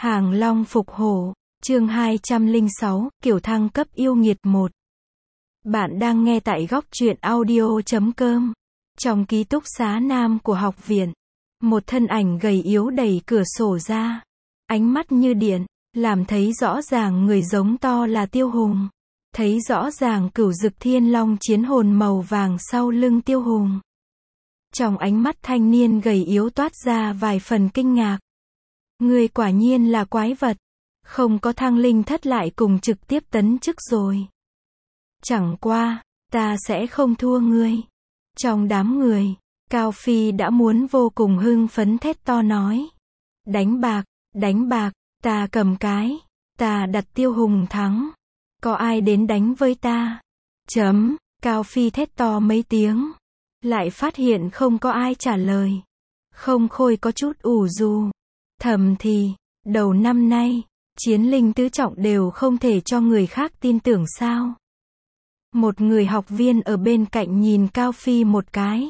Hàng Long phục hổ, chương 206, kiểu thăng cấp yêu nghiệt 1. Bạn đang nghe tại góc truyện audio.com. Trong ký túc xá nam của học viện, một thân ảnh gầy yếu đẩy cửa sổ ra. Ánh mắt như điện, làm thấy rõ ràng người giống to là Tiêu Hùng. Thấy rõ ràng cửu dực thiên long chiến hồn màu vàng sau lưng Tiêu Hùng. Trong ánh mắt thanh niên gầy yếu toát ra vài phần kinh ngạc. Ngươi quả nhiên là quái vật. Không có thăng linh thất lại cùng trực tiếp tấn chức rồi. Chẳng qua, ta sẽ không thua ngươi. Trong đám người, Cao Phi đã muốn vô cùng hưng phấn thét to nói. Đánh bạc, ta cầm cái. Ta đặt Tiêu Hùng thắng. Có ai đến đánh với ta? Cao Phi thét to mấy tiếng. Lại phát hiện không có ai trả lời. Không Khôi có chút ủ rũ. Thầm thì, đầu năm nay, chiến linh tứ trọng đều không thể cho người khác tin tưởng sao? Một người học viên ở bên cạnh nhìn Cao Phi một cái.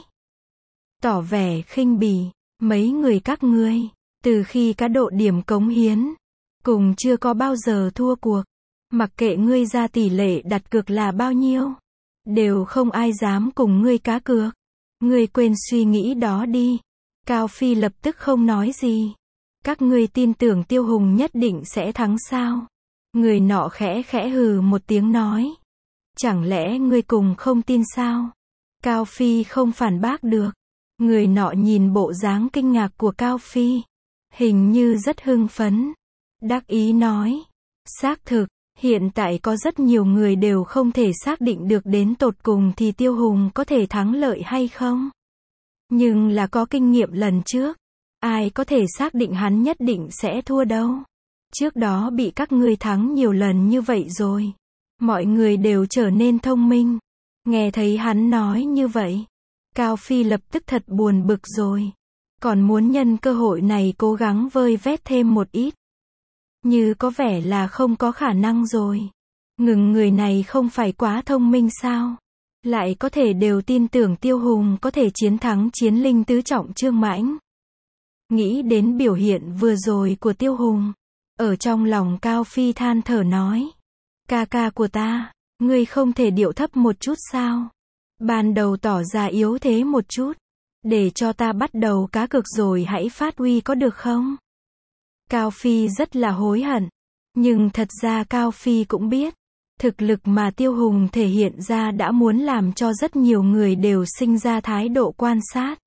Tỏ vẻ khinh bỉ, mấy người các ngươi, từ khi cá độ điểm cống hiến, cùng chưa có bao giờ thua cuộc. Mặc kệ ngươi ra tỷ lệ đặt cược là bao nhiêu, đều không ai dám cùng ngươi cá cược. Ngươi quên suy nghĩ đó đi. Cao Phi lập tức không nói gì. Các ngươi tin tưởng Tiêu Hùng nhất định sẽ thắng sao? Người nọ khẽ hừ một tiếng nói. Chẳng lẽ ngươi cùng không tin sao? Cao Phi không phản bác được. Người nọ nhìn bộ dáng kinh ngạc của Cao Phi. Hình như rất hưng phấn. Đắc ý nói. Xác thực, hiện tại có rất nhiều người đều không thể xác định được đến tột cùng thì Tiêu Hùng có thể thắng lợi hay không. Nhưng là có kinh nghiệm lần trước. Ai có thể xác định hắn nhất định sẽ thua đâu. Trước đó bị các ngươi thắng nhiều lần như vậy rồi. Mọi người đều trở nên thông minh. Nghe thấy hắn nói như vậy. Cao Phi lập tức thật buồn bực rồi. Còn muốn nhân cơ hội này cố gắng vơi vét thêm một ít. Như có vẻ là không có khả năng rồi. Người này không phải quá thông minh sao? Lại có thể đều tin tưởng Tiêu Hùng có thể chiến thắng chiến linh tứ trọng Trương Mãnh. Nghĩ đến biểu hiện vừa rồi của Tiêu Hùng. Ở trong lòng Cao Phi than thở nói. Ca của ta, ngươi không thể điệu thấp một chút sao? Ban đầu tỏ ra yếu thế một chút. Để cho ta bắt đầu cá cược rồi hãy phát huy có được không? Cao Phi rất là hối hận. Nhưng thật ra Cao Phi cũng biết. Thực lực mà Tiêu Hùng thể hiện ra đã muốn làm cho rất nhiều người đều sinh ra thái độ quan sát.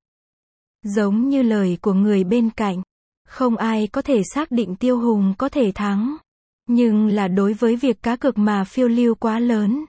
Giống như lời của người bên cạnh. Không ai có thể xác định Tiêu Hùng có thể thắng. Nhưng là đối với việc cá cược mà phiêu lưu quá lớn.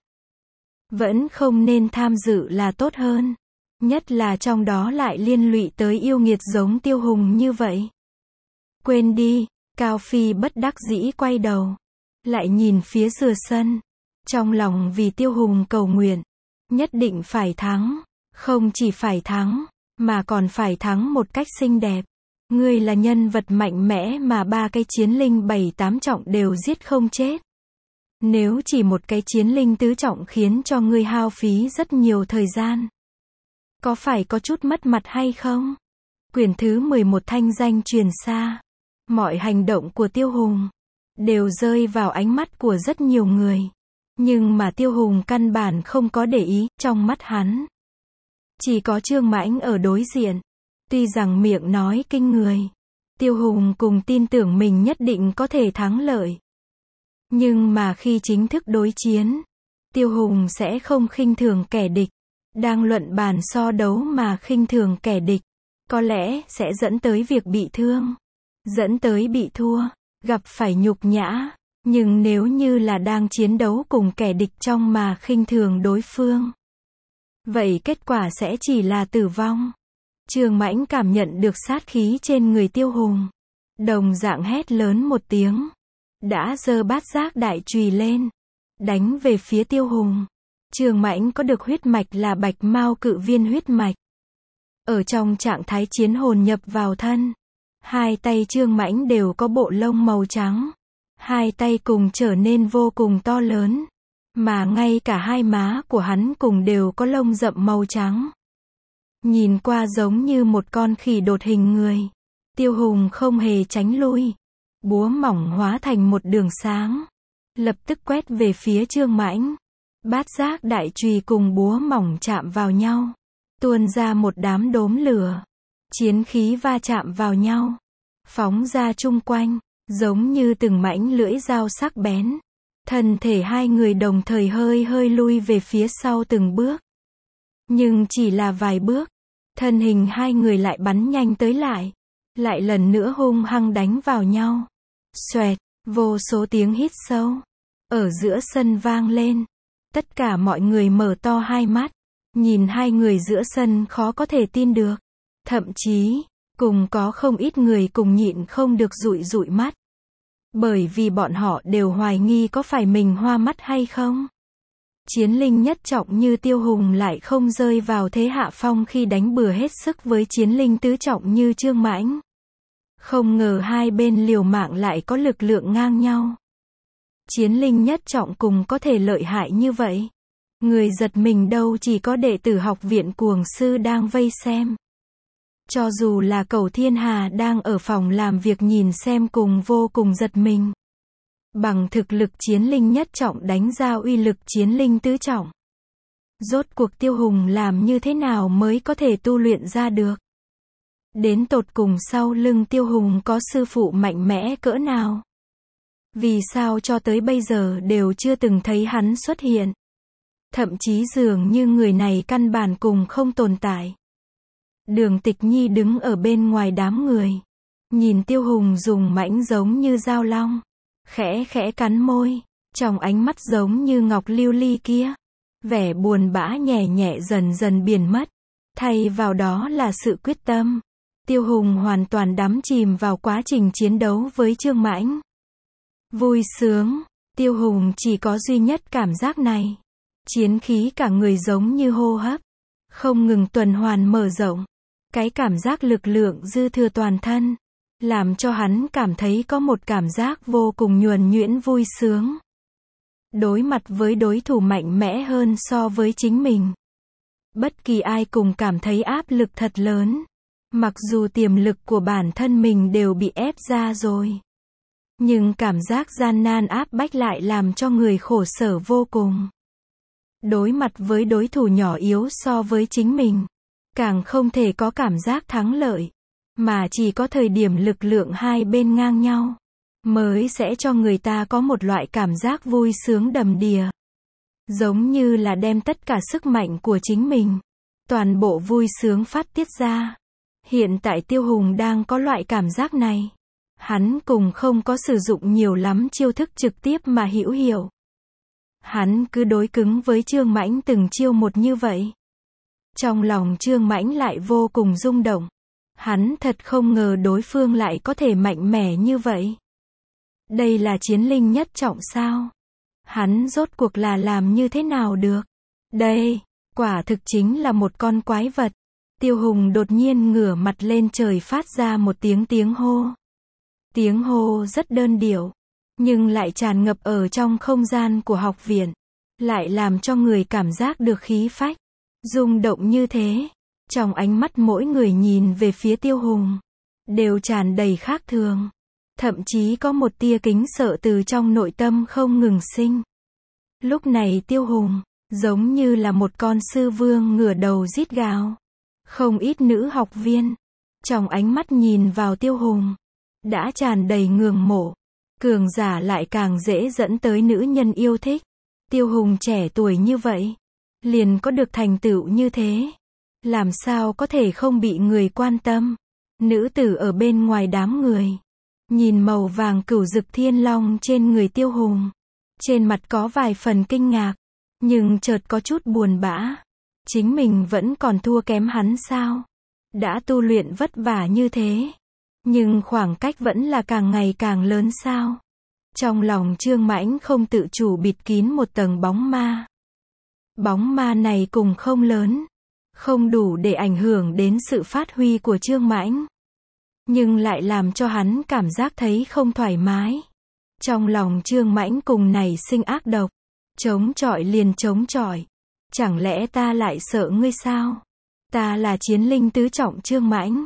Vẫn không nên tham dự là tốt hơn. Nhất là trong đó lại liên lụy tới yêu nghiệt giống Tiêu Hùng như vậy. Quên đi, Cao Phi bất đắc dĩ quay đầu. Lại nhìn phía giữa sân. Trong lòng vì Tiêu Hùng cầu nguyện. Nhất định phải thắng. Không chỉ phải thắng, mà còn phải thắng một cách xinh đẹp. Ngươi là nhân vật mạnh mẽ mà 3 cái chiến linh 7-8 trọng đều giết không chết. Nếu chỉ một cái chiến linh tứ trọng khiến cho ngươi hao phí rất nhiều thời gian. Có phải có chút mất mặt hay không? Quyển thứ 11 thanh danh truyền xa. Mọi hành động của Tiêu Hùng đều rơi vào ánh mắt của rất nhiều người. Nhưng mà Tiêu Hùng căn bản không có để ý, trong mắt hắn. Chỉ có Trương Mãnh ở đối diện. Tuy rằng miệng nói kinh người. Tiêu Hùng cùng tin tưởng mình nhất định có thể thắng lợi. Nhưng mà khi chính thức đối chiến, Tiêu Hùng sẽ không khinh thường kẻ địch. Đang luận bàn so đấu mà khinh thường kẻ địch. Có lẽ sẽ dẫn tới việc bị thương. Dẫn tới bị thua. Gặp phải nhục nhã. Nhưng nếu như là đang chiến đấu cùng kẻ địch trong mà khinh thường đối phương. Vậy kết quả sẽ chỉ là tử vong. Trương Mãnh cảm nhận được sát khí trên người Tiêu Hùng. Đồng dạng hét lớn một tiếng. Đã giơ bát giác đại chùy lên. Đánh về phía Tiêu Hùng. Trương Mãnh có được huyết mạch là Bạch Mao Cự Viên huyết mạch. Ở trong trạng thái chiến hồn nhập vào thân. Hai tay Trương Mãnh đều có bộ lông màu trắng. Hai tay cùng trở nên vô cùng to lớn. Mà ngay cả hai má của hắn cùng đều có lông rậm màu trắng. Nhìn qua giống như một con khỉ đột hình người. Tiêu Hùng không hề tránh lui. Búa mỏng hóa thành một đường sáng, lập tức quét về phía Trương Mãnh. Bát giác đại chùy cùng búa mỏng chạm vào nhau, tuôn ra một đám đốm lửa. Chiến khí va chạm vào nhau, phóng ra chung quanh, giống như từng mảnh lưỡi dao sắc bén. Thân thể hai người đồng thời hơi hơi lui về phía sau từng bước. Nhưng chỉ là vài bước, thân hình hai người lại bắn nhanh tới lại lần nữa hung hăng đánh vào nhau. Xoẹt, vô số tiếng hít sâu ở giữa sân vang lên. Tất cả mọi người mở to hai mắt, nhìn hai người giữa sân khó có thể tin được. Thậm chí, cùng có không ít người cùng nhịn không được dụi dụi mắt. Bởi vì bọn họ đều hoài nghi có phải mình hoa mắt hay không. Chiến linh nhất trọng như Tiêu Hùng lại không rơi vào thế hạ phong khi đánh bừa hết sức với chiến linh tứ trọng như Trương Mãnh. Không ngờ hai bên liều mạng lại có lực lượng ngang nhau. Chiến linh nhất trọng cùng có thể lợi hại như vậy. Người giật mình đâu chỉ có đệ tử học viện cuồng sư đang vây xem. Cho dù là Cẩu Thiên Hà đang ở phòng làm việc nhìn xem cùng vô cùng giật mình. Bằng thực lực chiến linh nhất trọng đánh ra uy lực chiến linh tứ trọng. Rốt cuộc Tiêu Hùng làm như thế nào mới có thể tu luyện ra được? Đến tột cùng sau lưng Tiêu Hùng có sư phụ mạnh mẽ cỡ nào? Vì sao cho tới bây giờ đều chưa từng thấy hắn xuất hiện? Thậm chí dường như người này căn bản cùng không tồn tại. Đường Tịch Nhi đứng ở bên ngoài đám người. Nhìn Tiêu Hùng dùng mãnh giống như dao long. Khẽ khẽ cắn môi. Trong ánh mắt giống như ngọc lưu ly kia. Vẻ buồn bã nhẹ nhẹ dần dần biến mất. Thay vào đó là sự quyết tâm. Tiêu Hùng hoàn toàn đắm chìm vào quá trình chiến đấu với Trương Mãnh. Vui sướng. Tiêu Hùng chỉ có duy nhất cảm giác này. Chiến khí cả người giống như hô hấp. Không ngừng tuần hoàn mở rộng. Cái cảm giác lực lượng dư thừa toàn thân. Làm cho hắn cảm thấy có một cảm giác vô cùng nhuần nhuyễn vui sướng. Đối mặt với đối thủ mạnh mẽ hơn so với chính mình. Bất kỳ ai cùng cảm thấy áp lực thật lớn. Mặc dù tiềm lực của bản thân mình đều bị ép ra rồi. Nhưng cảm giác gian nan áp bách lại làm cho người khổ sở vô cùng. Đối mặt với đối thủ nhỏ yếu so với chính mình. Càng không thể có cảm giác thắng lợi. Mà chỉ có thời điểm lực lượng hai bên ngang nhau. Mới sẽ cho người ta có một loại cảm giác vui sướng đầm đìa. Giống như là đem tất cả sức mạnh của chính mình. Toàn bộ vui sướng phát tiết ra. Hiện tại Tiêu Hùng đang có loại cảm giác này. Hắn cùng không có sử dụng nhiều lắm chiêu thức trực tiếp mà hữu hiệu. Hắn cứ đối cứng với Trương Mãnh từng chiêu một như vậy. Trong lòng Trương Mãnh lại vô cùng rung động. Hắn thật không ngờ đối phương lại có thể mạnh mẽ như vậy. Đây là chiến linh nhất trọng sao? Hắn rốt cuộc là làm như thế nào được? Đây, quả thực chính là một con quái vật. Tiêu Hùng đột nhiên ngửa mặt lên trời phát ra một tiếng hô. Tiếng hô rất đơn điệu, nhưng lại tràn ngập ở trong không gian của học viện. Lại làm cho người cảm giác được khí phách, rung động như thế. Trong ánh mắt mỗi người nhìn về phía Tiêu Hùng, đều tràn đầy khác thường. Thậm chí có một tia kính sợ từ trong nội tâm không ngừng sinh. Lúc này Tiêu Hùng, giống như là một con sư vương ngửa đầu rít gào. Không ít nữ học viên, trong ánh mắt nhìn vào Tiêu Hùng, đã tràn đầy ngưỡng mộ. Cường giả lại càng dễ dẫn tới nữ nhân yêu thích. Tiêu Hùng trẻ tuổi như vậy, liền có được thành tựu như thế. Làm sao có thể không bị người quan tâm. Nữ tử ở bên ngoài đám người, nhìn màu vàng cửu dực thiên long trên người Tiêu Hùng. Trên mặt có vài phần kinh ngạc, nhưng chợt có chút buồn bã. Chính mình vẫn còn thua kém hắn sao? Đã tu luyện vất vả như thế, nhưng khoảng cách vẫn là càng ngày càng lớn sao? Trong lòng Trương Mãnh không tự chủ bịt kín một tầng bóng ma. Bóng ma này cùng không lớn, không đủ để ảnh hưởng đến sự phát huy của Trương Mãnh, nhưng lại làm cho hắn cảm giác thấy không thoải mái. Trong lòng Trương Mãnh cùng nảy sinh ác độc, chống chọi liền chống chọi. Chẳng lẽ ta lại sợ ngươi sao? Ta là chiến linh tứ trọng Trương Mãnh.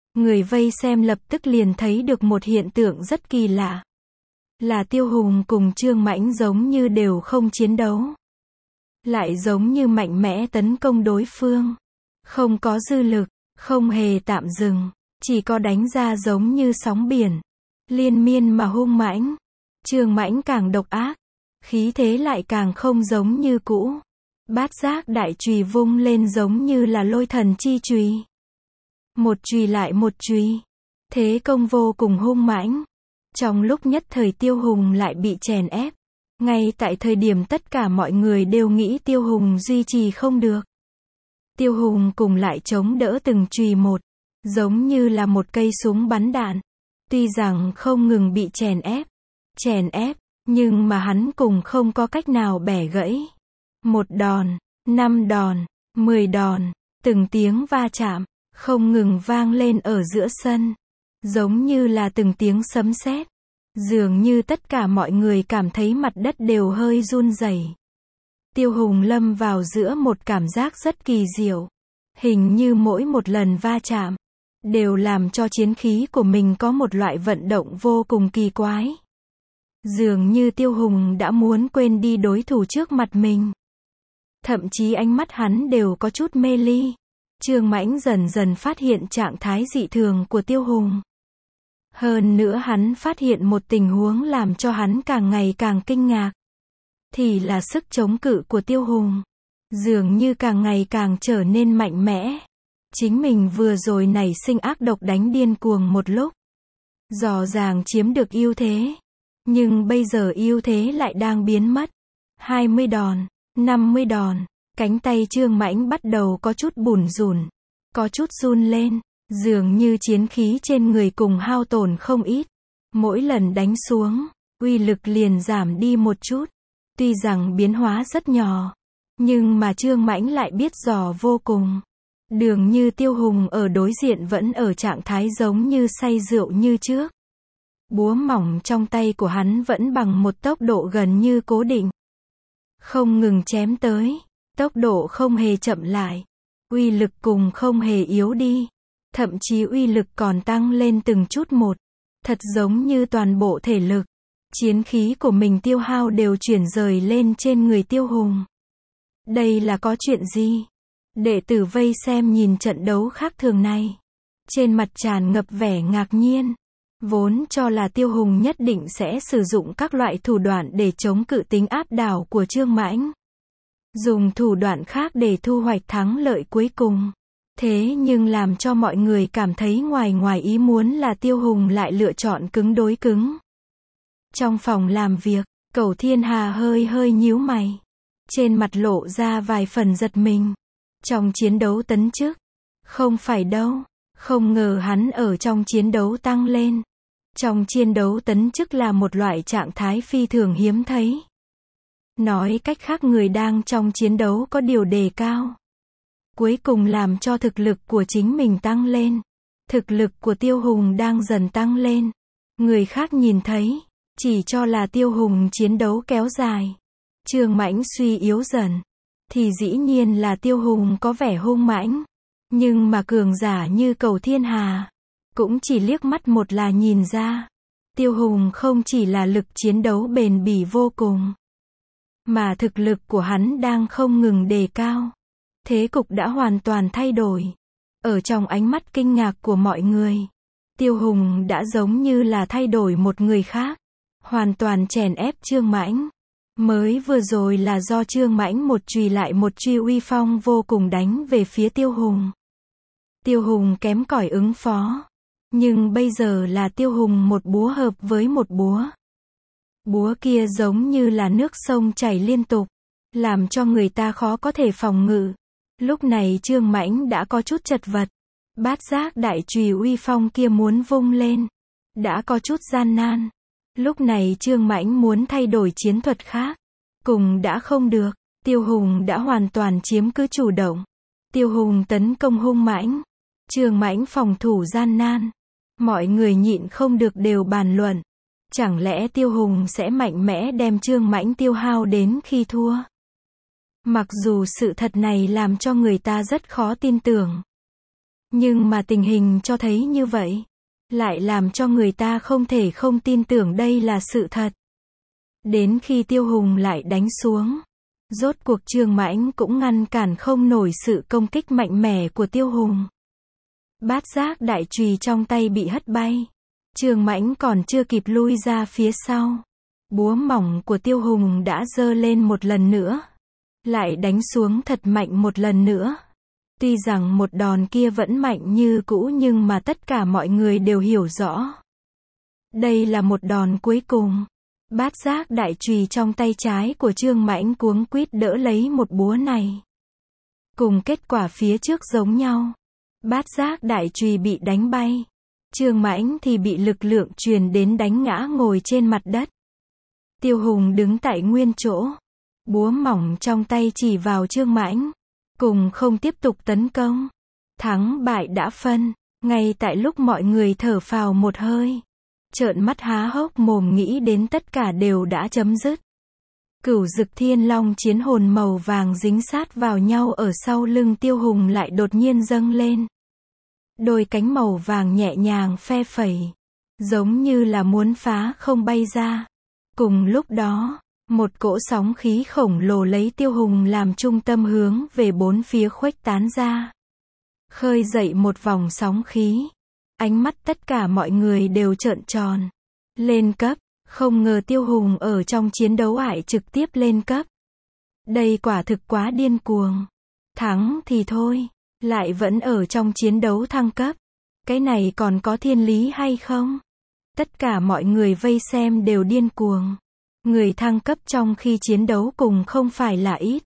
Người vây xem lập tức liền thấy được một hiện tượng rất kỳ lạ. Là Tiêu Hùng cùng Trương Mãnh giống như đều không chiến đấu. Lại giống như mạnh mẽ tấn công đối phương. Không có dư lực, không hề tạm dừng. Chỉ có đánh ra giống như sóng biển. Liên miên mà hung mãnh. Trương Mãnh càng độc ác. Khí thế lại càng không giống như cũ. Bát giác đại chùy vung lên giống như là lôi thần chi chùy. Một chùy lại một chùy. Thế công vô cùng hung mãnh. Trong lúc nhất thời Tiêu Hùng lại bị chèn ép. Ngay tại thời điểm tất cả mọi người đều nghĩ Tiêu Hùng duy trì không được. Tiêu Hùng cùng lại chống đỡ từng chùy một. Giống như là một cây súng bắn đạn. Tuy rằng không ngừng bị chèn ép, nhưng mà hắn cùng không có cách nào bẻ gãy. 1 đòn, 5 đòn, 10 đòn, từng tiếng va chạm, không ngừng vang lên ở giữa sân. Giống như là từng tiếng sấm sét. Dường như tất cả mọi người cảm thấy mặt đất đều hơi run rẩy. Tiêu Hùng lâm vào giữa một cảm giác rất kỳ diệu. Hình như mỗi một lần va chạm, đều làm cho chiến khí của mình có một loại vận động vô cùng kỳ quái. Dường như Tiêu Hùng đã muốn quên đi đối thủ trước mặt mình. Thậm chí ánh mắt hắn đều có chút mê ly. Trương Mãnh dần dần phát hiện trạng thái dị thường của Tiêu Hùng. Hơn nữa hắn phát hiện một tình huống làm cho hắn càng ngày càng kinh ngạc. Thì là sức chống cự của Tiêu Hùng. Dường như càng ngày càng trở nên mạnh mẽ. Chính mình vừa rồi nảy sinh ác độc đánh điên cuồng một lúc. Rõ ràng chiếm được ưu thế. Nhưng bây giờ ưu thế lại đang biến mất. 20 đòn, 50 đòn. Cánh tay Trương Mãnh bắt đầu có chút bủn rủn. Có chút run lên. Dường như chiến khí trên người cùng hao tổn không ít. Mỗi lần đánh xuống, uy lực liền giảm đi một chút. Tuy rằng biến hóa rất nhỏ. Nhưng mà Trương Mãnh lại biết rõ vô cùng. Dường như Tiêu Hùng ở đối diện vẫn ở trạng thái giống như say rượu như trước. Búa mỏng trong tay của hắn vẫn bằng một tốc độ gần như cố định. Không ngừng chém tới. Tốc độ không hề chậm lại. Uy lực cùng không hề yếu đi. Thậm chí uy lực còn tăng lên từng chút một. Thật giống như toàn bộ thể lực, chiến khí của mình tiêu hao đều chuyển rời lên trên người Tiêu Hùng. Đây là có chuyện gì? Đệ tử vây xem nhìn trận đấu khác thường này. Trên mặt tràn ngập vẻ ngạc nhiên. Vốn cho là Tiêu Hùng nhất định sẽ sử dụng các loại thủ đoạn để chống cự tính áp đảo của Trương Mãnh. Dùng thủ đoạn khác để thu hoạch thắng lợi cuối cùng. Thế nhưng làm cho mọi người cảm thấy ngoài ý muốn là Tiêu Hùng lại lựa chọn cứng đối cứng. Trong phòng làm việc, Cẩu Thiên Hà hơi nhíu mày. Trên mặt lộ ra vài phần giật mình. Trong chiến đấu tấn chức. Không phải đâu. Không ngờ hắn ở trong chiến đấu tăng lên. Trong chiến đấu tấn chức là một loại trạng thái phi thường hiếm thấy. Nói cách khác người đang trong chiến đấu có điều đề cao. Cuối cùng làm cho thực lực của chính mình tăng lên. Thực lực của Tiêu Hùng đang dần tăng lên. Người khác nhìn thấy, chỉ cho là Tiêu Hùng chiến đấu kéo dài. Trương Mãnh suy yếu dần. Thì dĩ nhiên là Tiêu Hùng có vẻ hung mãnh. Nhưng mà cường giả như Cẩu Thiên Hà, cũng chỉ liếc mắt một là nhìn ra. Tiêu Hùng không chỉ là lực chiến đấu bền bỉ vô cùng. Mà thực lực của hắn đang không ngừng đề cao. Thế cục đã hoàn toàn thay đổi. Ở trong ánh mắt kinh ngạc của mọi người, Tiêu Hùng đã giống như là thay đổi một người khác. Hoàn toàn chèn ép Trương Mãnh. Mới vừa rồi là do Trương Mãnh một chùy lại một chùy uy phong vô cùng đánh về phía Tiêu Hùng. Tiêu Hùng kém cỏi ứng phó. Nhưng bây giờ là Tiêu Hùng một búa hợp với một búa. Búa kia giống như là nước sông chảy liên tục, làm cho người ta khó có thể phòng ngự. Lúc này Trương Mãnh đã có chút chật vật. Bát giác đại chùy uy phong kia muốn vung lên, đã có chút gian nan. Lúc này Trương Mãnh muốn thay đổi chiến thuật khác, cùng đã không được. Tiêu Hùng đã hoàn toàn chiếm cứ chủ động. Tiêu Hùng tấn công hung mãnh, Trương Mãnh phòng thủ gian nan. Mọi người nhịn không được đều bàn luận. Chẳng lẽ Tiêu Hùng sẽ mạnh mẽ đem Trương Mãnh tiêu hao đến khi thua? Mặc dù sự thật này làm cho người ta rất khó tin tưởng. Nhưng mà tình hình cho thấy như vậy, lại làm cho người ta không thể không tin tưởng đây là sự thật. Đến khi Tiêu Hùng lại đánh xuống, rốt cuộc Trương Mãnh cũng ngăn cản không nổi sự công kích mạnh mẽ của Tiêu Hùng. Bát giác đại chùy trong tay bị hất bay. Trương Mãnh còn chưa kịp lui ra phía sau, búa mỏng của Tiêu Hùng đã giơ lên một lần nữa, lại đánh xuống thật mạnh một lần nữa. Tuy rằng một đòn kia vẫn mạnh như cũ nhưng mà tất cả mọi người đều hiểu rõ. Đây là một đòn cuối cùng. Bát giác đại chùy trong tay trái của Trương Mãnh cuống quýt đỡ lấy một búa này. Cùng kết quả phía trước giống nhau. Bát giác đại chùy bị đánh bay. Trương Mãnh thì bị lực lượng truyền đến đánh ngã ngồi trên mặt đất. Tiêu Hùng đứng tại nguyên chỗ. Búa mỏng trong tay chỉ vào Trương Mãnh. Cùng không tiếp tục tấn công. Thắng bại đã phân. Ngay tại lúc mọi người thở phào một hơi, trợn mắt há hốc mồm nghĩ đến tất cả đều đã chấm dứt. Cửu Dực Thiên Long chiến hồn màu vàng dính sát vào nhau ở sau lưng Tiêu Hùng lại đột nhiên dâng lên. Đôi cánh màu vàng nhẹ nhàng phe phẩy, giống như là muốn phá không bay ra. Cùng lúc đó, một cỗ sóng khí khổng lồ lấy Tiêu Hùng làm trung tâm hướng về bốn phía khuếch tán ra. Khơi dậy một vòng sóng khí. Ánh mắt tất cả mọi người đều trợn tròn. Lên cấp, không ngờ Tiêu Hùng ở trong chiến đấu ải trực tiếp lên cấp. Đây quả thực quá điên cuồng. Thắng thì thôi, lại vẫn ở trong chiến đấu thăng cấp. Cái này còn có thiên lý hay không? Tất cả mọi người vây xem đều điên cuồng. Người thăng cấp trong khi chiến đấu cùng không phải là ít,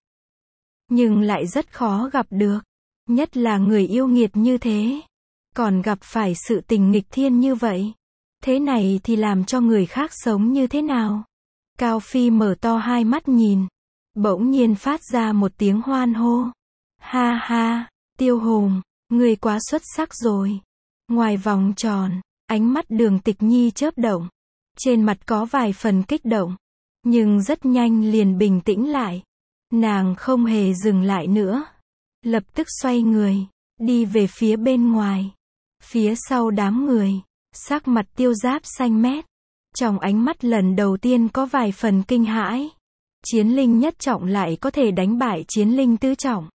nhưng lại rất khó gặp được. Nhất là người yêu nghiệt như thế, còn gặp phải sự tình nghịch thiên như vậy. Thế này thì làm cho người khác sống như thế nào? Cao Phi mở to hai mắt nhìn, bỗng nhiên phát ra một tiếng hoan hô. Ha ha, Tiêu Hùng, ngươi quá xuất sắc rồi. Ngoài vòng tròn, ánh mắt Đường Tịch Nhi chớp động. Trên mặt có vài phần kích động, nhưng rất nhanh liền bình tĩnh lại. Nàng không hề dừng lại nữa. Lập tức xoay người, đi về phía bên ngoài. Phía sau đám người, sắc mặt Tiêu Giáp xanh mét. Trong ánh mắt lần đầu tiên có vài phần kinh hãi. Chiến linh nhất trọng lại có thể đánh bại chiến linh tứ trọng.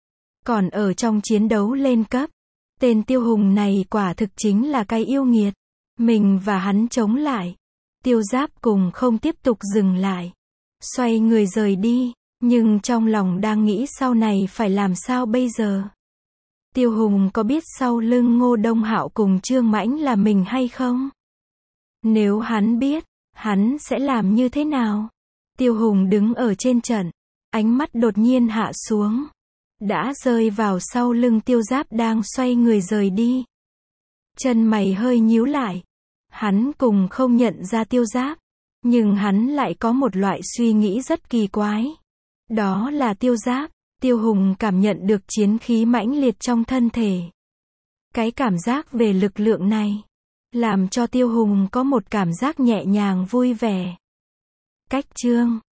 Còn ở trong chiến đấu lên cấp, tên Tiêu Hùng này quả thực chính là cái yêu nghiệt. Mình và hắn chống lại. Tiêu Giáp cùng không tiếp tục dừng lại. Xoay người rời đi. Nhưng trong lòng đang nghĩ sau này phải làm sao bây giờ. Tiêu Hùng có biết sau lưng Ngô Đông Hạo cùng Trương Mãnh là mình hay không? Nếu hắn biết, hắn sẽ làm như thế nào? Tiêu Hùng đứng ở trên trận, ánh mắt đột nhiên hạ xuống, đã rơi vào sau lưng Tiêu Giáp đang xoay người rời đi. Chân mày hơi nhíu lại. Hắn cùng không nhận ra Tiêu Giáp, nhưng hắn lại có một loại suy nghĩ rất kỳ quái. Đó là Tiêu Giáp. Tiêu Hùng cảm nhận được chiến khí mãnh liệt trong thân thể. Cái cảm giác về lực lượng này, làm cho Tiêu Hùng có một cảm giác nhẹ nhàng vui vẻ. Cách chương